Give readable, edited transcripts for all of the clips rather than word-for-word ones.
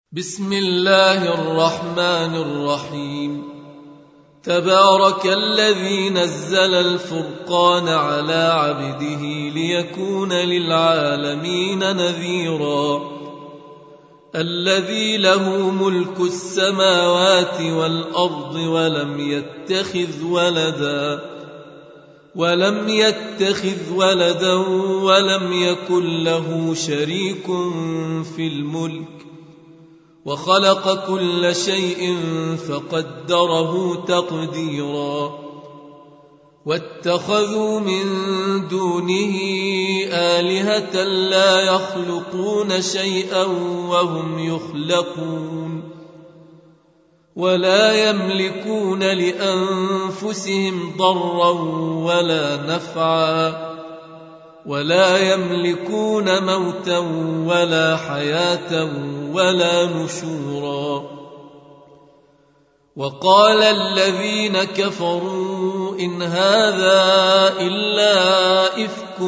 بسم الله الرحمن الرحيم. تبارك الذي نزل الفرقان على عبده ليكون للعالمين نذيرا. الذي له ملك السماوات والأرض ولم يتخذ ولدا ولم يكن له شريك في الملك وخلق كل شيء فقدره تقديرا. واتخذوا من دونه آلهة لا يخلقون شيئا وهم يخلقون ولا يملكون لأنفسهم ضرا ولا نفعا ولا يملكون موتا ولا حياة ولا نشورا. وقال الذين كفروا إن هذا إلا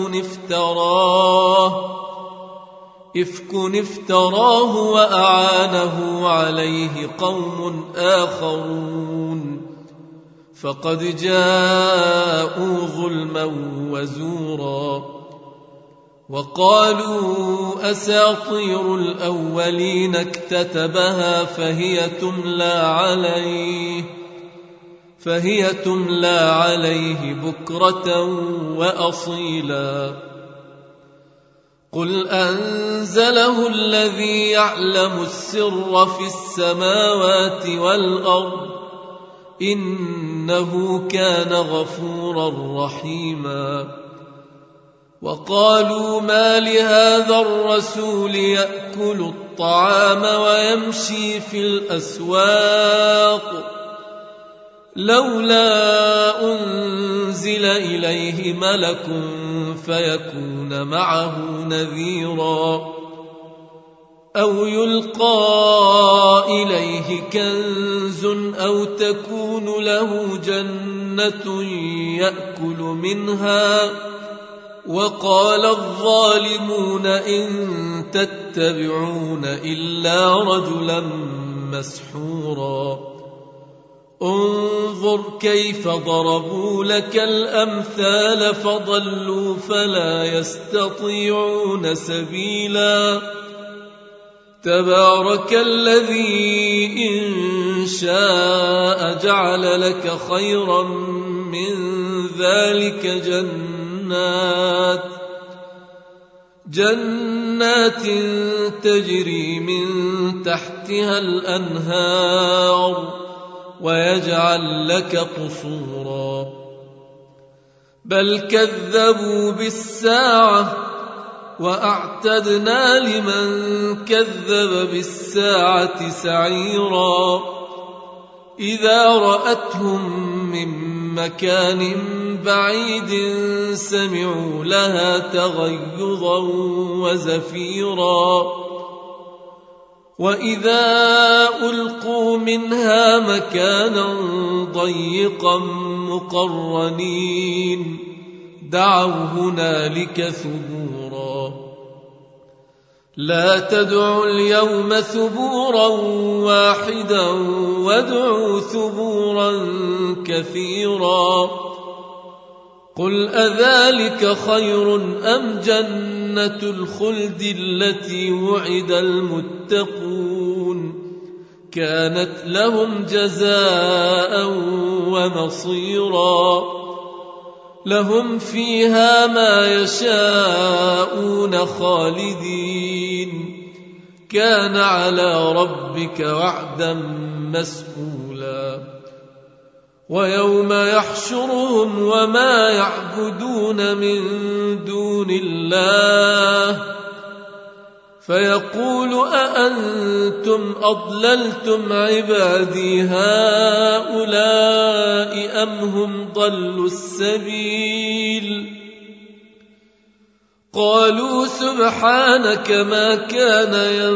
إفك افتراه وأعانه عليه قوم آخرون فقد جاءوا ظلما وزورا. وقالوا أساطير الأولين اكتتبها فهي تملى عليه بكرة وأصيلا. قل أنزله الذي يعلم السر في السماوات والأرض إنه كان غفورا رحيما. وقالوا ما لهذا الرسول يأكل الطعام ويمشي في الأسواق لولا أنزل إليه ملك فيكون معه نذيرا أو يلقى إليه كنز أو تكون له جنة يأكل منها. وقال الظالمون إن تتبعون إلا رجلا مسحورا. انظر كيف ضربوا لك الأمثال فضلوا فلا يستطيعون سبيلا. تبارك الذي إن شاء جعل لك خيرا من ذلك جنات تجري من تحتها الأنهار ويجعل لك قصورا. بل كذبوا بالساعة وأعتدنا لمن كذب بالساعة سعيرا. إذا رأتهم من مكان بعيد سمعوا لها تغيظا وزفيرا. وإذا ألقوا منها مكانا ضيقا مقرنين دعوا هنالك ثبورا. لا تدعوا اليوم ثبورا واحدا وادعوا ثبورا كثيرا. قل أذلك خير أم جنة الخلد التي وعد المتقون كانت لهم جزاء ومصيرا. لهم فيها ما يشاءون خالدين كان على ربك وعدا مسئولا. ويوم يحشرهم وما يعبدون من دون الله فيقول أأنتم أضللتم عبادي هؤلاء أم هم ضلوا السبيل. قالوا سبحانك ما كان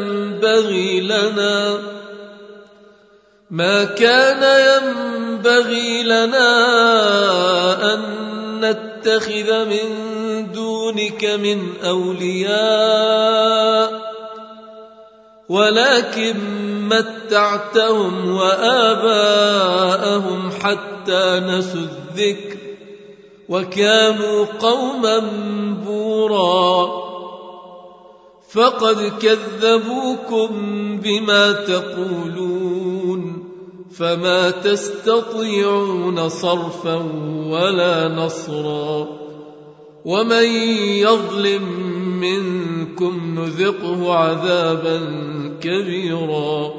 ينبغي لنا أن نتخذ من دونك من أولياء ولكن متعتهم وآباءهم حتى نسوا الذكر وكانوا قوما بورا فقد كذبوكم بما تقولون فما تستطيعون صرفا ولا نصرا ومن يظلم منكم نذقه عذابا كبيرا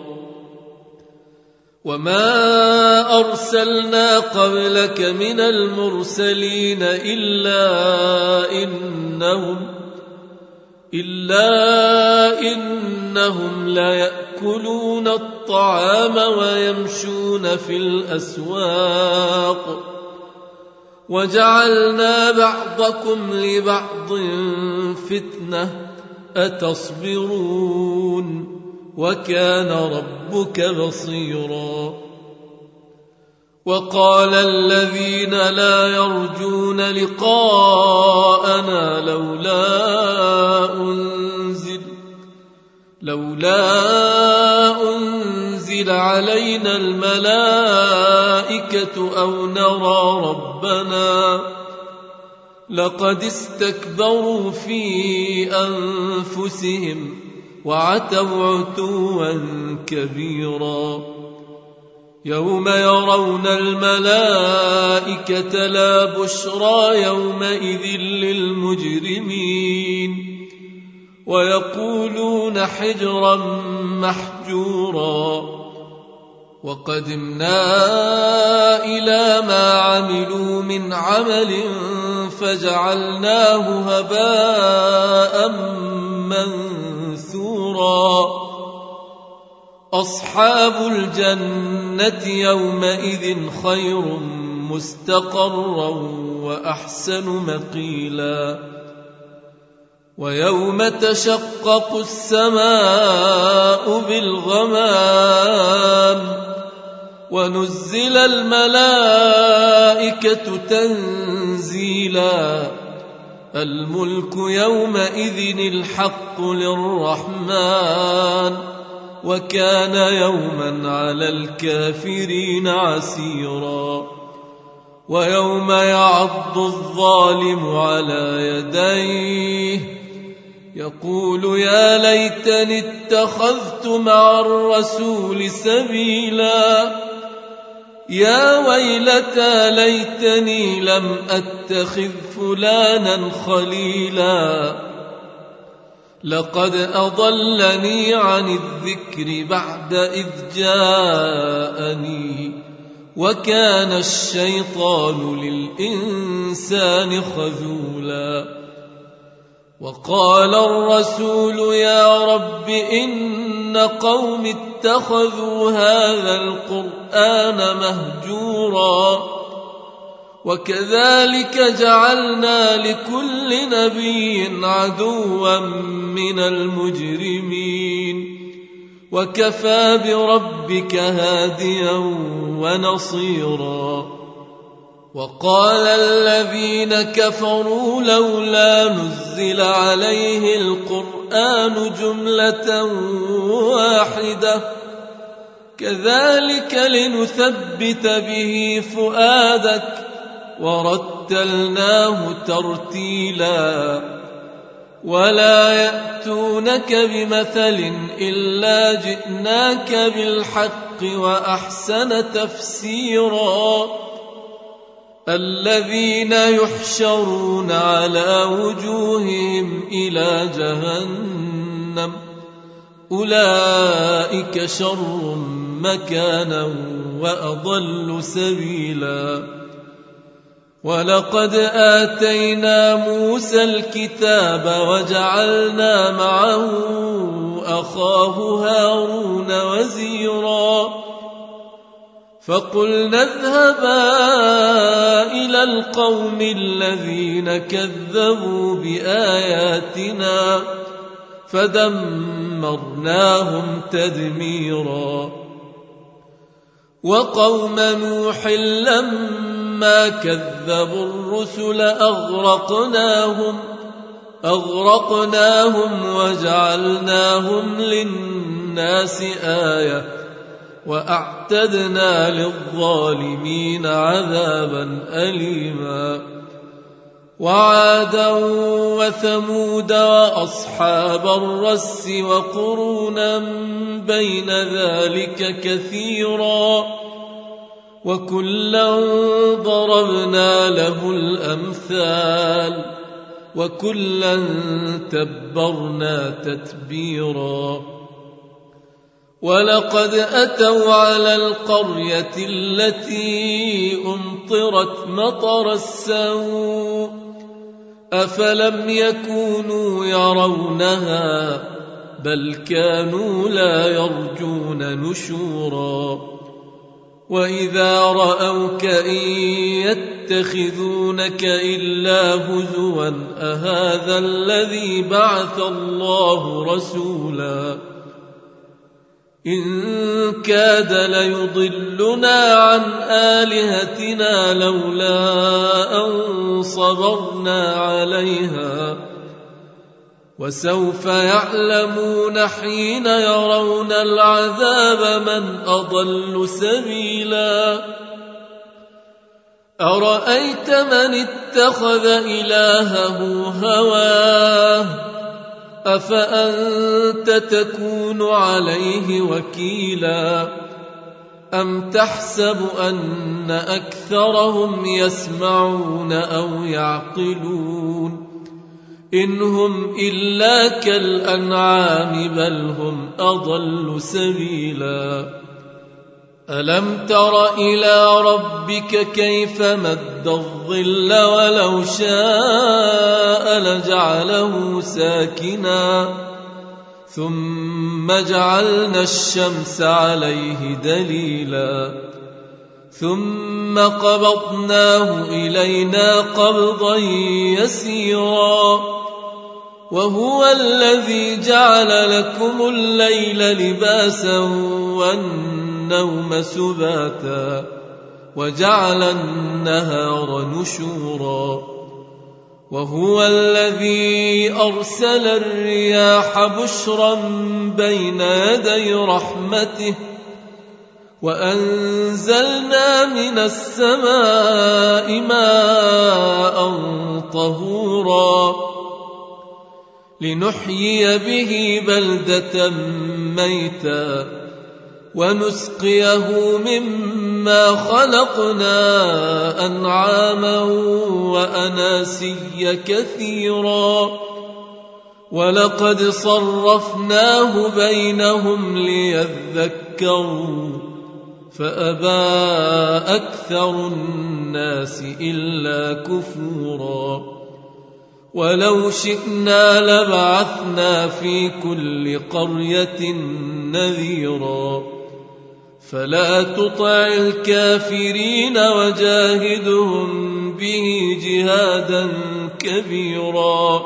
وما أرسلنا قبلك من المرسلين إلا إنهم ليأكلون الطعام ويمشون في الأسواق وجعلنا بعضكم لبعض فتنة أتصبرون وكان ربك بصيرا وقال الذين لا يرجون لقاءنا لولا أنزل علينا الملائكة أو نرى ربنا لقد استكبروا في أنفسهم وعتوا عتوا كبيرا يوم يرون الملائكة لا بشرى يومئذ للمجرمين ويقولون حجرا محجورا وقدمنا إلى ما عملوا من عمل فجعلناه هباء منثورا أصحاب الجنة يومئذ خير مستقرا وأحسن مقيلا ويوم تشقق السماء بالغمام ونزل الملائكة تنزيلا الملك يومئذ الحق للرحمن وكان يوما على الكافرين عسيرا ويوم يعض الظالم على يديه يقول يا ليتني اتخذت مع الرسول سبيلا يا ويلتى ليتني لم أتخذ فلانا خليلا لقد أضلني عن الذكر بعد إذ جاءني وكان الشيطان للإنسان خذولا وقال الرسول يا رب إن قوم اتخذوا هذا القرآن مهجورا وكذلك جعلنا لكل نبي عدوا من المجرمين وكفى بربك هاديا ونصيرا وقال الذين كفروا لولا نزل عليه القرآن جملة واحدة كذلك لنثبت به فؤادك ورتلناه ترتيلا ولا يأتونك بمثل إلا جئناك بالحق وأحسن تفسيرا الذين يحشرون على وجوههم إلى جهنم أولئك شر مكانا وأضل سبيلا ولقد آتينا موسى الكتاب وجعلنا معه أخاه هارون وزيرا فقلنا اذهبا إلى القوم الذين كذبوا بآياتنا فدمرناهم تدميرا وقوم نوح لما كذبوا الرسل أغرقناهم وجعلناهم للناس الناس آية وأعتدنا للظالمين عذابا أليما وعادا وثمود وأصحاب الرس وقرونا بين ذلك كثيرا وكلا ضربنا له الأمثال وكلا تبرنا تتبيرا ولقد أتوا على القرية التي أمطرت مطر السوء أفلم يكونوا يرونها بل كانوا لا يرجون نشورا وإذا رأوك إن يتخذونك إلا هزوا أهذا الذي بعث الله رسولا إن كاد ليضلنا عن آلهتنا لولا أن صبرنا عليها وسوف يعلمون حين يرون العذاب من أضل سبيلا أرأيت من اتخذ إلهه هواه أفأنت تكون عليه وكيلا أم تحسب أن أكثرهم يسمعون أو يعقلون إن هم إلا كالأنعام بل هم أضل سبيلا ألم تر إلى ربك كيف مد الظل ولو شاء لجعله ساكنا ثم جعلنا الشمس عليه دليلا ثم قبضناه إلينا قبضا يسيرا وهو الذي جعل لكم الليل لباسا والنوم سباتا وجعل النهار نشورا وهو الذي أرسل الرياح بشرا بين يدي رحمته وأنزلنا من السماء ماء طهورا لنحيي به بلدة ميتا ونسقيه مما خلقنا أنعاما وأناسيا كثيرا ولقد صرفناه بينهم ليذكروا فأبى أكثر الناس إلا كفورا ولو شئنا لبعثنا في كل قرية نذيرا فلا تطع الكافرين وجاهدهم به جهادا كبيرا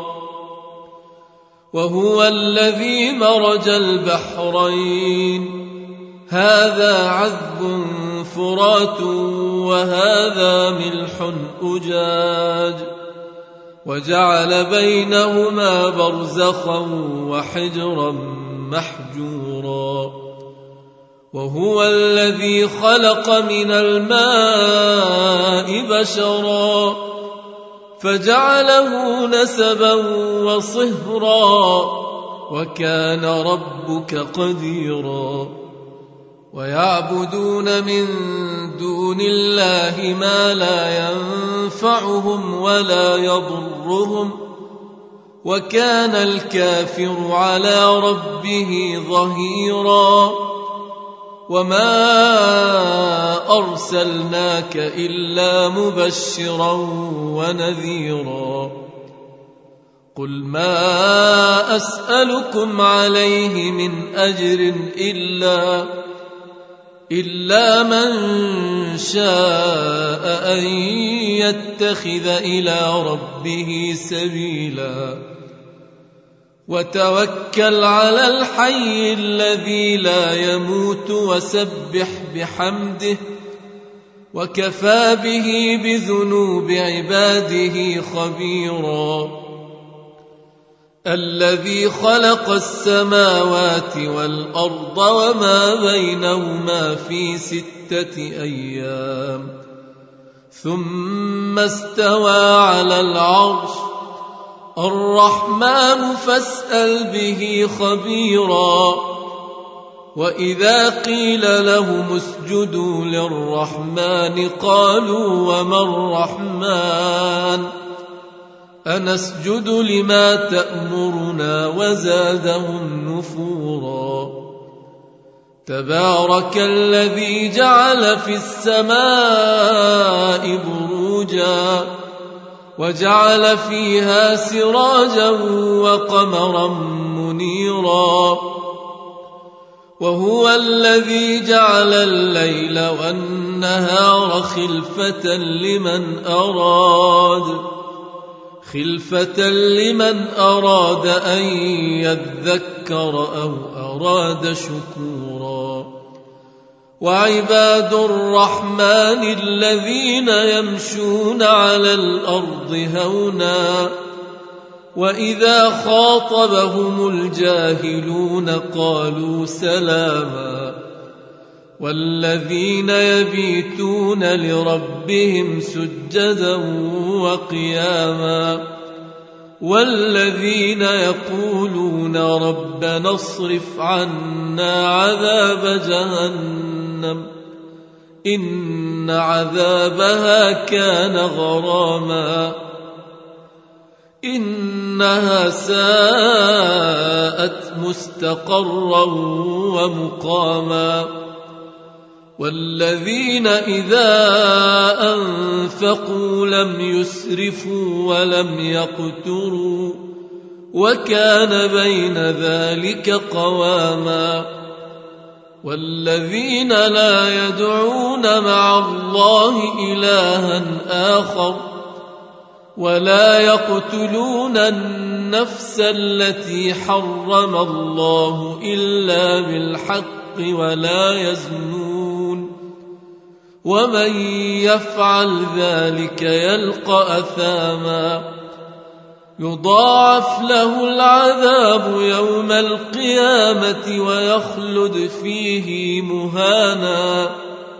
وهو الذي مرج البحرين هذا عذب فرات وهذا ملح أجاج وجعل بينهما برزخا وحجرا محجورا وهو الذي خلق من الماء بشرا فجعله نسبا وصهرا وكان ربك قديرا ويعبدون من دون الله ما لا ينفعهم ولا يضرهم وكان الكافر على ربه ظهيرا وما أرسلناك إلا مبشرا ونذيرا قل ما أسألكم عليه من أجر إلا من شاء أن يتخذ إلى ربه سبيلا وتوكل على الحي الذي لا يموت وسبح بحمده وكفى به بذنوب عباده خبيرا الذي خلق السماوات والأرض وما بينهما في 6 أيام ثم استوى على العرش الرحمن فاسأل به خبيرا. وإذا قيل لهم اسجدوا للرحمن قالوا وما الرحمن أنسجد لما تأمرنا وزادهم نفورا. تبارك الذي جعل في السماء بروجا وجعل فيها سراجا وقمرا منيرا. وهو الذي جعل الليل والنهار خلفة لمن أراد أن يذكر أو أراد شكورا. وعباد الرحمن الذين يمشون على الأرض هونا وإذا خاطبهم الجاهلون قالوا سلاما. والذين يبيتون لربهم سجدا وقياما. والذين يقولون ربنا اصرف عنا عذاب جهنم إن عذابها كان غراما إنها ساءت مستقرا ومقاما. والذين إذا أنفقوا لم يسرفوا ولم يقتروا وكان بين ذلك قواما. والذين لا يدعون مع الله إلها آخر ولا يقتلون النفس التي حرم الله إلا بالحق ولا يزنون ومن يفعل ذلك يلقى أثاما يضاعف له العذاب يوم القيامة ويخلد فيه مهانا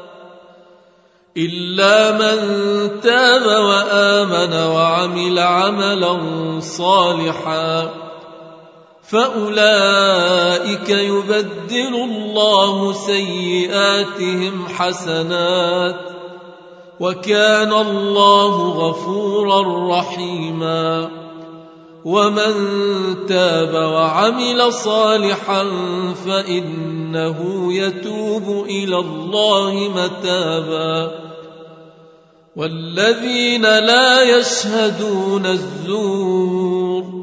إلا من تاب وآمن وعمل عملا صالحا فأولئك يبدل الله سيئاتهم حسنات وكان الله غفورا رحيما. ومن تاب وعمل صالحا فإنه يتوب إلى الله متابا. والذين لا يشهدون الزور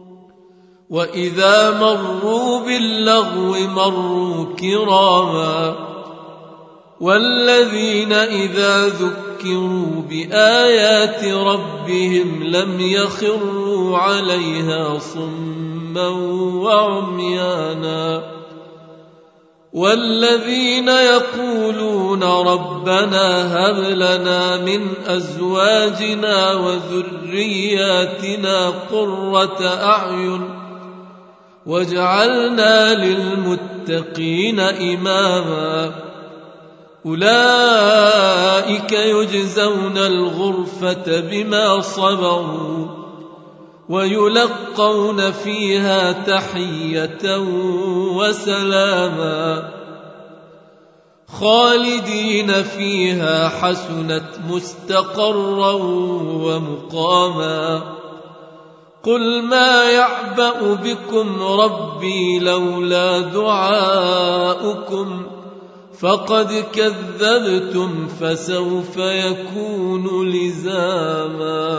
وإذا مروا باللغو مروا كراما. والذين إذا ذكروا بآيات ربهم لم يخروا عليها صما وعميانا. والذين يقولون ربنا هب لنا من أزواجنا وذرياتنا قرة أعين واجعلنا للمتقين إماما. أولئك يجزون الغرفة بما صبروا ويلقون فيها تحية وسلاما خالدين فيها حسنت مستقرا ومقاما. قل ما يعبأ بكم ربي لولا دعاؤكم فقد كذبتم فسوف يكون لزاما.